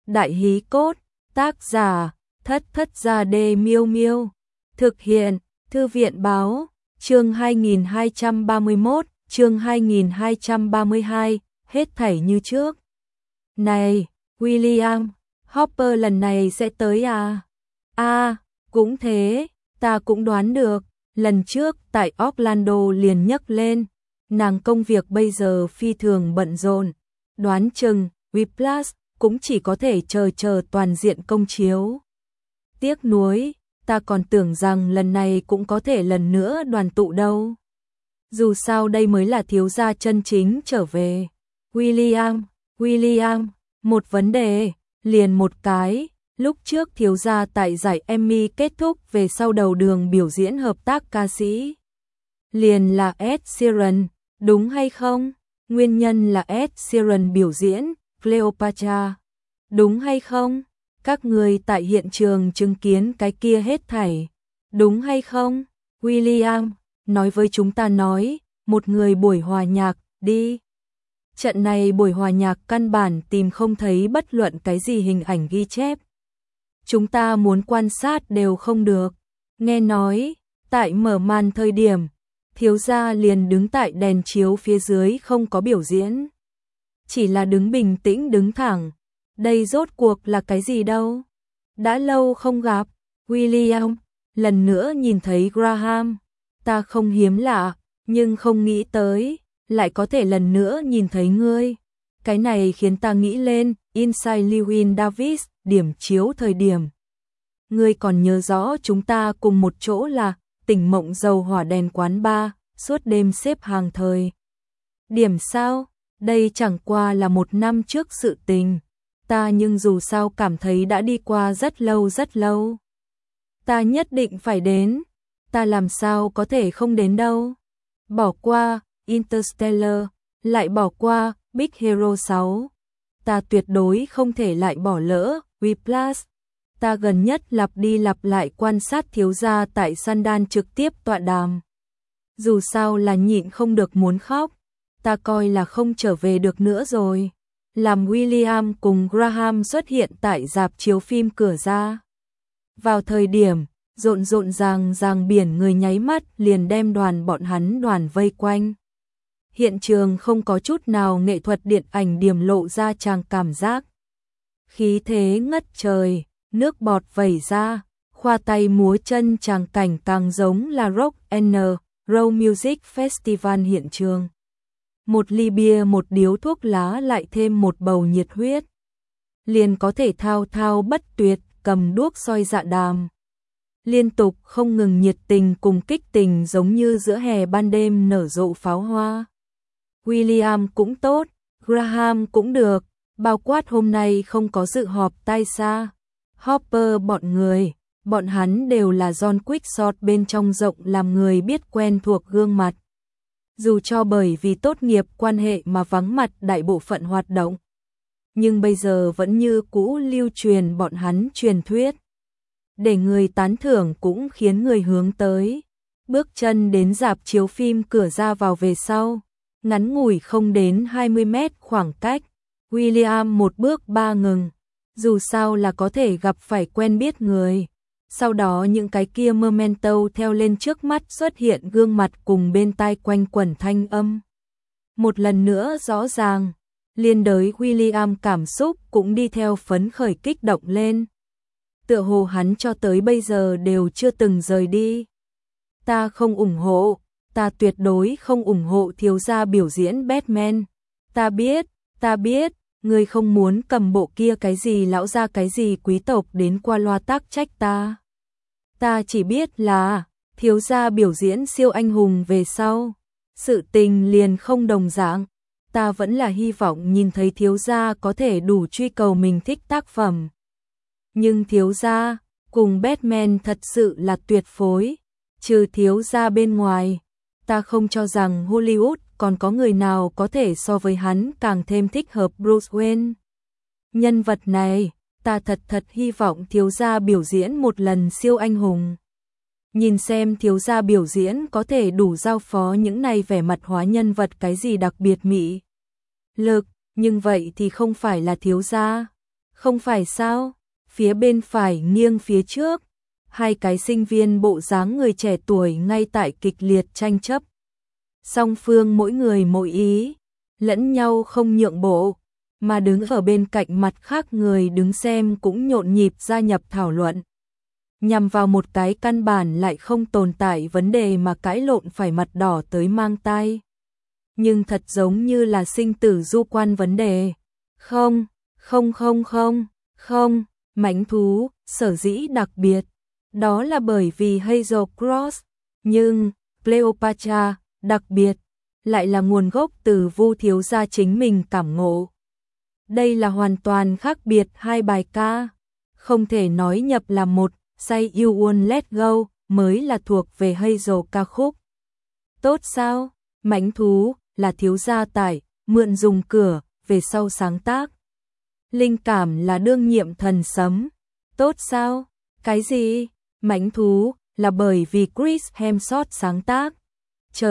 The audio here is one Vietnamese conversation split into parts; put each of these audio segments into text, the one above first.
Đại hí cốt, tác giả, Thất Thất Gia Đê Miêu Miêu. Thực hiện, Thư viện báo, chương 2231, chương 2232, hết thảy như trước. Này, William, Hopper lần này sẽ tới à? Cũng thế, ta cũng đoán được, lần trước tại Orlando liền nhắc lên, nàng công việc bây giờ phi thường bận rộn, đoán chừng, Whiplash cũng chỉ có thể chờ toàn diện công chiếu. Tiếc nuối, ta còn tưởng rằng lần này cũng có thể lần nữa đoàn tụ đâu. Dù sao đây mới là thiếu gia chân chính trở về. William, một vấn đề, liền một cái, lúc trước thiếu gia tại giải Emmy kết thúc về sau đầu đường biểu diễn hợp tác ca sĩ. Liền là Ed Sheeran, đúng hay không? Nguyên nhân là Ed Sheeran biểu diễn Cleopatra, đúng hay không? Các người tại hiện trường chứng kiến cái kia hết thảy, đúng hay không? William, nói với chúng ta nói, một người buổi hòa nhạc, đi. Trận này buổi hòa nhạc căn bản tìm không thấy bất luận cái gì hình ảnh ghi chép. Chúng ta muốn quan sát đều không được. Nghe nói, tại mở màn thời điểm, thiếu gia liền đứng tại đèn chiếu phía dưới không có biểu diễn. Chỉ là đứng bình tĩnh đứng thẳng. Đây rốt cuộc là cái gì đâu? Đã lâu không gặp, William, lần nữa nhìn thấy Graham. Ta không hiếm lạ, nhưng không nghĩ tới, lại có thể lần nữa nhìn thấy ngươi. Cái này khiến ta nghĩ lên, Inside Llewyn Davis, điểm chiếu thời điểm. Ngươi còn nhớ rõ chúng ta cùng một chỗ là tỉnh mộng dầu hỏa đèn quán bar, suốt đêm xếp hàng thời. Điểm sao? Đây chẳng qua là một năm trước sự tình. Ta nhưng dù sao cảm thấy đã đi qua rất lâu. Ta nhất định phải đến. Ta làm sao có thể không đến đâu. Bỏ qua Interstellar, lại bỏ qua Big Hero 6. Ta tuyệt đối không thể lại bỏ lỡ Whiplash. Ta gần nhất lặp đi lặp lại quan sát thiếu gia tại Sundance trực tiếp tọa đàm. Dù sao là nhịn không được muốn khóc. Ta coi là không trở về được nữa rồi. Làm William cùng Graham xuất hiện tại rạp chiếu phim cửa ra. Vào thời điểm, rộn ràng biển người nháy mắt liền đem bọn hắn vây quanh. Hiện trường không có chút nào nghệ thuật điện ảnh điểm lộ ra tràng cảm giác. Khí thế ngất trời, nước bọt vẩy ra, khoa tay múa chân tràng cảnh càng giống là Rock and Roll Music Festival hiện trường. Một ly bia một điếu thuốc lá lại thêm một bầu nhiệt huyết. Liền có thể thao bất tuyệt cầm đuốc soi dạ đàm. Liên tục không ngừng nhiệt tình cùng kích tình giống như giữa hè ban đêm nở rộ pháo hoa. William cũng tốt, Graham cũng được, bao quát hôm nay không có dự họp tai xa. Hopper bọn hắn đều là John Quickshot bên trong rộng làm người biết quen thuộc gương mặt. Dù cho bởi vì tốt nghiệp quan hệ mà vắng mặt đại bộ phận hoạt động, nhưng bây giờ vẫn như cũ lưu truyền bọn hắn truyền thuyết. Để người tán thưởng cũng khiến người hướng tới. Bước chân đến rạp chiếu phim cửa ra vào về sau, ngắn ngủi không đến 20 mét khoảng cách, William một bước ba ngừng, dù sao là có thể gặp phải quen biết người. Sau đó những cái kia memento theo lên trước mắt xuất hiện gương mặt cùng bên tai quanh quẩn thanh âm. Một lần nữa rõ ràng, liên đới William cảm xúc cũng đi theo phấn khởi kích động lên. Tựa hồ hắn cho tới bây giờ đều chưa từng rời đi. Ta không ủng hộ, ta tuyệt đối không ủng hộ thiếu gia biểu diễn Batman. Ta biết, ngươi không muốn cầm bộ kia cái gì lão gia cái gì quý tộc đến qua loa tác trách ta. Ta chỉ biết là, thiếu gia biểu diễn siêu anh hùng về sau, sự tình liền không đồng dạng. Ta vẫn là hy vọng nhìn thấy thiếu gia có thể đủ truy cầu mình thích tác phẩm. Nhưng thiếu gia, cùng Batman thật sự là tuyệt phối. Trừ thiếu gia bên ngoài, ta không cho rằng Hollywood còn có người nào có thể so với hắn càng thêm thích hợp Bruce Wayne. Nhân vật này, ta thật hy vọng thiếu gia biểu diễn một lần siêu anh hùng. Nhìn xem thiếu gia biểu diễn có thể đủ giao phó những này vẻ mặt hóa nhân vật cái gì đặc biệt mỹ lực, nhưng vậy thì không phải là thiếu gia. Không phải sao? Phía bên phải nghiêng phía trước, hai cái sinh viên bộ dáng người trẻ tuổi ngay tại kịch liệt tranh chấp. Song phương mỗi người mỗi ý, lẫn nhau không nhượng bộ, mà đứng ở bên cạnh mặt khác người đứng xem cũng nhộn nhịp gia nhập thảo luận. Nhằm vào một cái căn bản lại không tồn tại vấn đề mà cãi lộn phải mặt đỏ tới mang tai. Nhưng thật giống như là sinh tử du quan vấn đề. Không, mãnh thú, sở dĩ đặc biệt. Đó là bởi vì Hazel Cross, nhưng Cleopatra, đặc biệt, lại là nguồn gốc từ Vu thiếu gia chính mình cảm ngộ. Đây là hoàn toàn khác biệt hai bài ca, không thể nói nhập là một, Say You Won't Let Go mới là thuộc về Hazel ca khúc. Tốt sao? Mãnh thú là thiếu gia tải, mượn dùng cửa, về sau sáng tác. Linh cảm là đương nhiệm thần sấm. Tốt sao? Cái gì? Mãnh thú là bởi vì Chris Hemsworth sáng tác. Chờ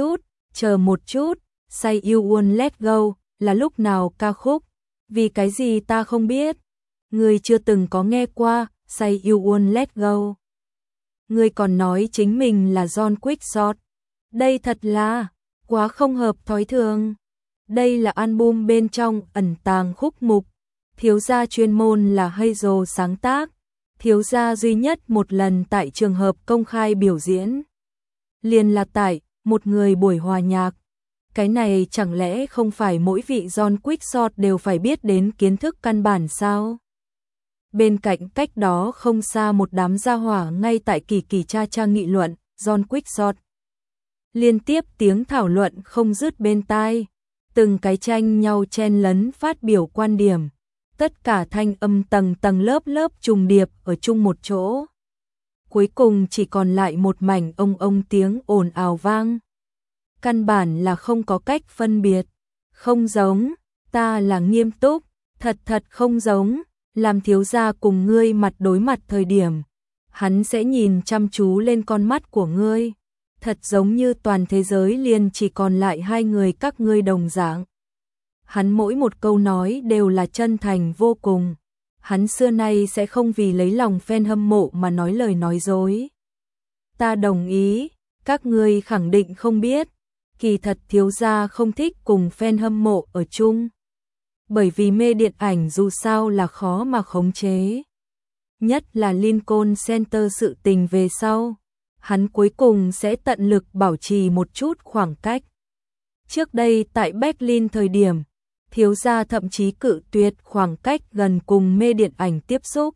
một chút, Say You Won't Let Go là lúc nào ca khúc? Vì cái gì ta không biết? Người chưa từng có nghe qua Say You Won't Let Go. Người còn nói chính mình là John Quickshot. Đây thật là quá không hợp thói thường. Đây là album bên trong ẩn tàng khúc mục. Thiếu gia chuyên môn là Hazel sáng tác. Thiếu gia duy nhất một lần tại trường hợp công khai biểu diễn. Liền là tại một người buổi hòa nhạc. Cái này chẳng lẽ không phải mỗi vị John Quickshot đều phải biết đến kiến thức căn bản sao? Bên cạnh cách đó không xa một đám gia hỏa ngay tại kỳ kỳ cha cha nghị luận, John Quickshot. Liên tiếp tiếng thảo luận không dứt bên tai, từng cái tranh nhau chen lấn phát biểu quan điểm. Tất cả thanh âm tầng tầng lớp lớp trùng điệp ở chung một chỗ. Cuối cùng chỉ còn lại một mảnh ông tiếng ồn ào vang. Căn bản là không có cách phân biệt. Không giống, ta là nghiêm túc, thật không giống. Làm thiếu gia cùng ngươi mặt đối mặt thời điểm, hắn sẽ nhìn chăm chú lên con mắt của ngươi. Thật giống như toàn thế giới liền chỉ còn lại hai người các ngươi đồng dạng. Hắn mỗi một câu nói đều là chân thành vô cùng. Hắn xưa nay sẽ không vì lấy lòng fan hâm mộ mà nói lời nói dối. Ta đồng ý, các ngươi khẳng định không biết. Kỳ thật thiếu gia không thích cùng fan hâm mộ ở chung. Bởi vì mê điện ảnh dù sao là khó mà khống chế. Nhất là Lincoln Center sự tình về sau. Hắn cuối cùng sẽ tận lực bảo trì một chút khoảng cách. Trước đây tại Berlin thời điểm, thiếu gia thậm chí cự tuyệt khoảng cách gần cùng mê điện ảnh tiếp xúc.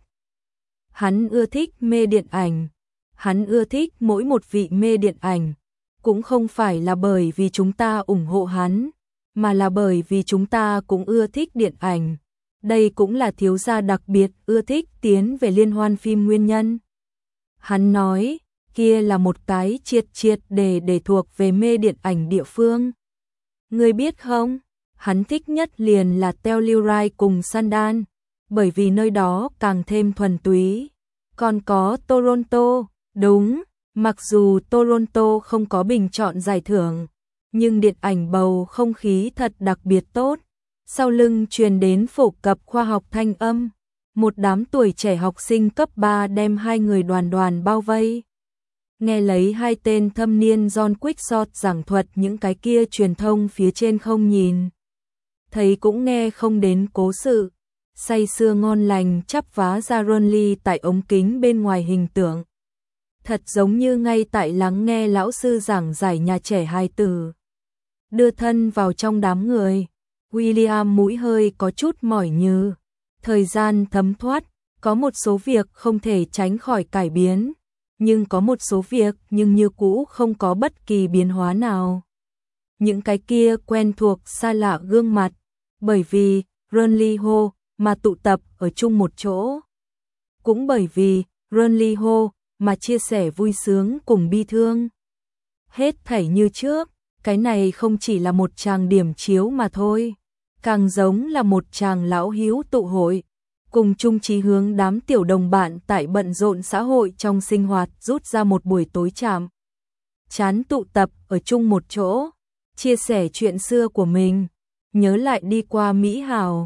Hắn ưa thích mê điện ảnh. Hắn ưa thích mỗi một vị mê điện ảnh. Cũng không phải là bởi vì chúng ta ủng hộ hắn, mà là bởi vì chúng ta cũng ưa thích điện ảnh. Đây cũng là thiếu gia đặc biệt ưa thích tiến về liên hoan phim nguyên nhân. Hắn nói, kia là một cái triệt để thuộc về mê điện ảnh địa phương. Ngươi biết không, hắn thích nhất liền là Telluride cùng Sundance, bởi vì nơi đó càng thêm thuần túy. Còn có Toronto, đúng, mặc dù Toronto không có bình chọn giải thưởng, nhưng điện ảnh bầu không khí thật đặc biệt tốt. Sau lưng truyền đến phổ cập khoa học thanh âm, một đám tuổi trẻ học sinh cấp 3 đem hai người đoàn bao vây. Nghe lấy hai tên thâm niên John Quickshot giảng thuật những cái kia truyền thông phía trên không nhìn. Thấy cũng nghe không đến cố sự, say sưa ngon lành chắp vá ra Ronly tại ống kính bên ngoài hình tượng. Thật giống như ngay tại lắng nghe lão sư giảng giải nhà trẻ hài tử. Đưa thân vào trong đám người, William mũi hơi có chút mỏi nhừ. Thời gian thấm thoát, có một số việc không thể tránh khỏi cải biến, nhưng có một số việc nhưng như cũ không có bất kỳ biến hóa nào. Những cái kia quen thuộc xa lạ gương mặt, bởi vì Ronly Ho mà tụ tập ở chung một chỗ. Cũng bởi vì Ronly Ho mà chia sẻ vui sướng cùng bi thương. Hết thảy như trước, cái này không chỉ là một tràng điểm chiếu mà thôi, càng giống là một tràng lão hữu tụ hội, cùng chung chí hướng đám tiểu đồng bạn tại bận rộn xã hội trong sinh hoạt rút ra một buổi tối chạm chán tụ tập ở chung một chỗ, chia sẻ chuyện xưa của mình, nhớ lại đi qua mỹ hào.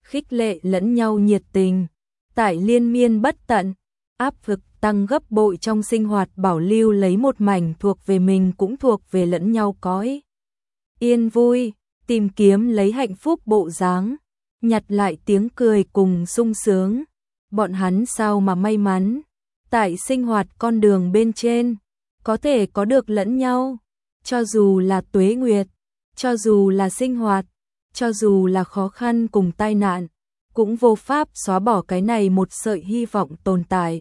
khích lệ lẫn nhau nhiệt tình. Tại liên miên bất tận, áp lực tăng gấp bội trong sinh hoạt bảo lưu lấy một mảnh thuộc về mình cũng thuộc về lẫn nhau cõi yên vui, tìm kiếm lấy hạnh phúc bộ dáng, nhặt lại tiếng cười cùng sung sướng. Bọn hắn sao mà may mắn, tại sinh hoạt con đường bên trên, có thể có được lẫn nhau, cho dù là tuế nguyệt, cho dù là sinh hoạt, cho dù là khó khăn cùng tai nạn, cũng vô pháp xóa bỏ cái này một sợi hy vọng tồn tại.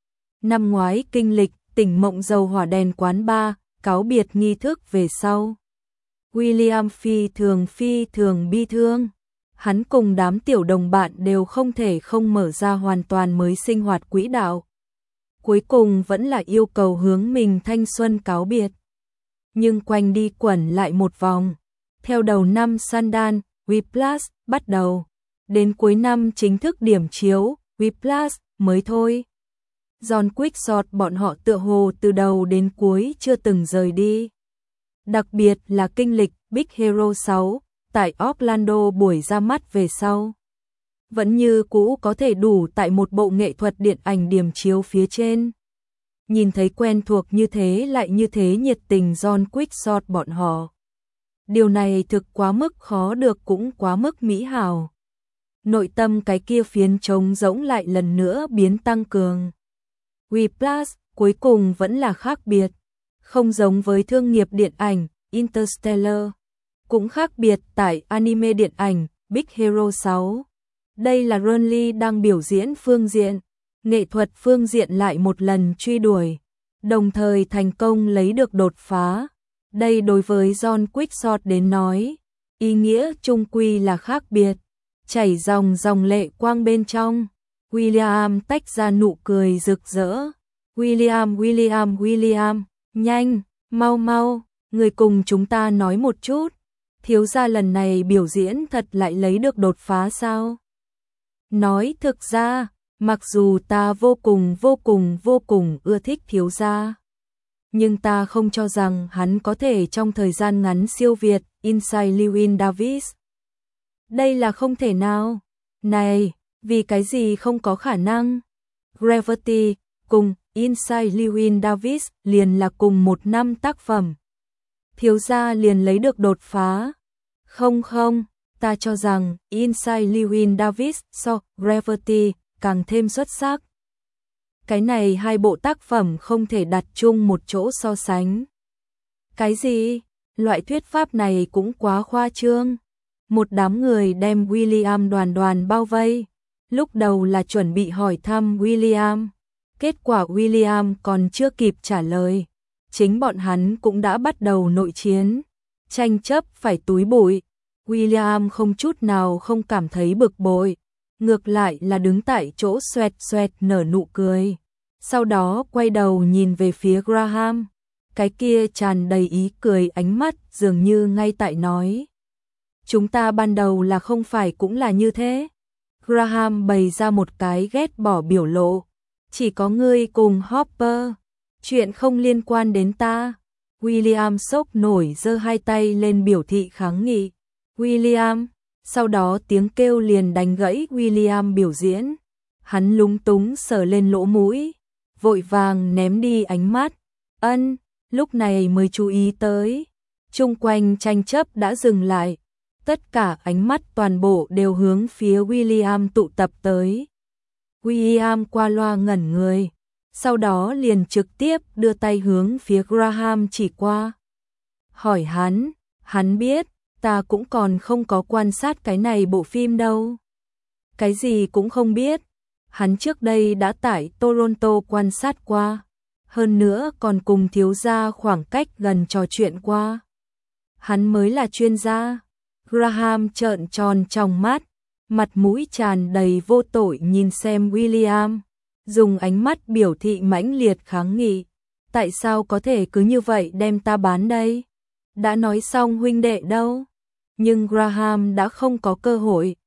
Năm ngoái kinh lịch tỉnh mộng dầu hỏa đèn quán bar, cáo biệt nghi thức về sau. William phi thường bi thương. Hắn cùng đám tiểu đồng bạn đều không thể không mở ra hoàn toàn mới sinh hoạt quỹ đạo. Cuối cùng vẫn là yêu cầu hướng mình thanh xuân cáo biệt. Nhưng quanh đi quẩn lại một vòng. Theo đầu năm Sundance, Whiplash bắt đầu. Đến cuối năm chính thức điểm chiếu, Whiplash mới thôi. John Quickshot bọn họ tựa hồ từ đầu đến cuối chưa từng rời đi. Đặc biệt là kinh lịch Big Hero 6 tại Orlando buổi ra mắt về sau. Vẫn như cũ có thể đủ tại một bộ nghệ thuật điện ảnh điểm chiếu phía trên. Nhìn thấy quen thuộc như thế lại như thế nhiệt tình John Quickshot bọn họ. Điều này thực quá mức khó được cũng quá mức mỹ hảo. Nội tâm cái kia phiến trống rỗng lại lần nữa biến tăng cường. Whiplash cuối cùng vẫn là khác biệt. Không giống với thương nghiệp điện ảnh, Interstellar. Cũng khác biệt tại anime điện ảnh, Big Hero 6. Đây là Ron Lee đang biểu diễn phương diện, nghệ thuật phương diện lại một lần truy đuổi, đồng thời thành công lấy được đột phá. Đây đối với John Quickshot đến nói, ý nghĩa chung quy là khác biệt, chảy dòng lệ quang bên trong. William tách ra nụ cười rực rỡ. William, nhanh, mau, người cùng chúng ta nói một chút. Thiếu gia lần này biểu diễn thật lại lấy được đột phá sao? Nói thực ra, mặc dù ta vô cùng ưa thích thiếu gia, nhưng ta không cho rằng hắn có thể trong thời gian ngắn siêu việt Inside Llewyn Davis. Đây là không thể nào. Này, vì cái gì không có khả năng? Gravity cùng Inside Llewyn Davis liền là cùng một năm tác phẩm. Thiếu gia liền lấy được đột phá. Không, ta cho rằng Inside Llewyn Davis so Gravity càng thêm xuất sắc. Cái này hai bộ tác phẩm không thể đặt chung một chỗ so sánh. Cái gì? Loại thuyết pháp này cũng quá khoa trương. Một đám người đem William đoàn bao vây. Lúc đầu là chuẩn bị hỏi thăm William. Kết quả William còn chưa kịp trả lời. Chính bọn hắn cũng đã bắt đầu nội chiến. Tranh chấp phải túi bụi. William không chút nào không cảm thấy bực bội. Ngược lại là đứng tại chỗ xoẹt nở nụ cười. Sau đó quay đầu nhìn về phía Graham. Cái kia tràn đầy ý cười ánh mắt dường như ngay tại nói. Chúng ta ban đầu là không phải cũng là như thế. Graham bày ra một cái ghét bỏ biểu lộ. Chỉ có ngươi cùng Hopper. Chuyện không liên quan đến ta. William sốc nổi giơ hai tay lên biểu thị kháng nghị. William, sau đó tiếng kêu liền đánh gãy William biểu diễn. Hắn lúng túng sờ lên lỗ mũi, vội vàng ném đi ánh mắt. Lúc này mới chú ý tới. Chung quanh tranh chấp đã dừng lại. Tất cả ánh mắt toàn bộ đều hướng phía William tụ tập tới. William qua loa ngẩn người. Sau đó liền trực tiếp đưa tay hướng phía Graham chỉ qua. Hỏi hắn biết, ta cũng còn không có quan sát cái này bộ phim đâu. Cái gì cũng không biết. Hắn trước đây đã tại Toronto quan sát qua. Hơn nữa còn cùng thiếu gia khoảng cách gần trò chuyện qua. Hắn mới là chuyên gia. Graham trợn tròn trong mắt, mặt mũi tràn đầy vô tội nhìn xem William. Dùng ánh mắt biểu thị mãnh liệt kháng nghị. Tại sao có thể cứ như vậy đem ta bán đây? Đã nói xong huynh đệ đâu? Nhưng Graham đã không có cơ hội.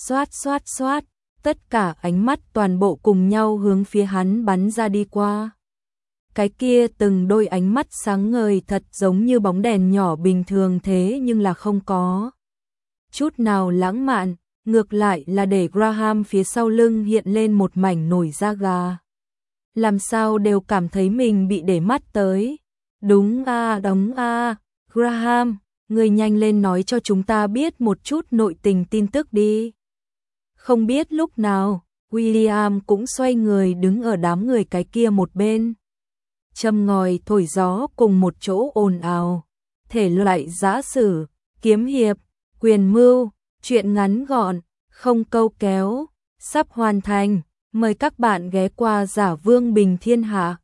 Xoát. Tất cả ánh mắt toàn bộ cùng nhau hướng phía hắn bắn ra đi qua. Cái kia từng đôi ánh mắt sáng ngời thật giống như bóng đèn nhỏ bình thường thế nhưng là không có chút nào lãng mạn, ngược lại là để Graham phía sau lưng hiện lên một mảnh nổi da gà. Làm sao đều cảm thấy mình bị để mắt tới. Đúng Graham, người nhanh lên nói cho chúng ta biết một chút nội tình tin tức đi. Không biết lúc nào, William cũng xoay người đứng ở đám người cái kia một bên. Châm ngòi thổi gió cùng một chỗ ồn ào. Thể loại giã sử, kiếm hiệp, quyền mưu, chuyện ngắn gọn, không câu kéo, sắp hoàn thành. Mời các bạn ghé qua Giả Vương Bình Thiên Hạ.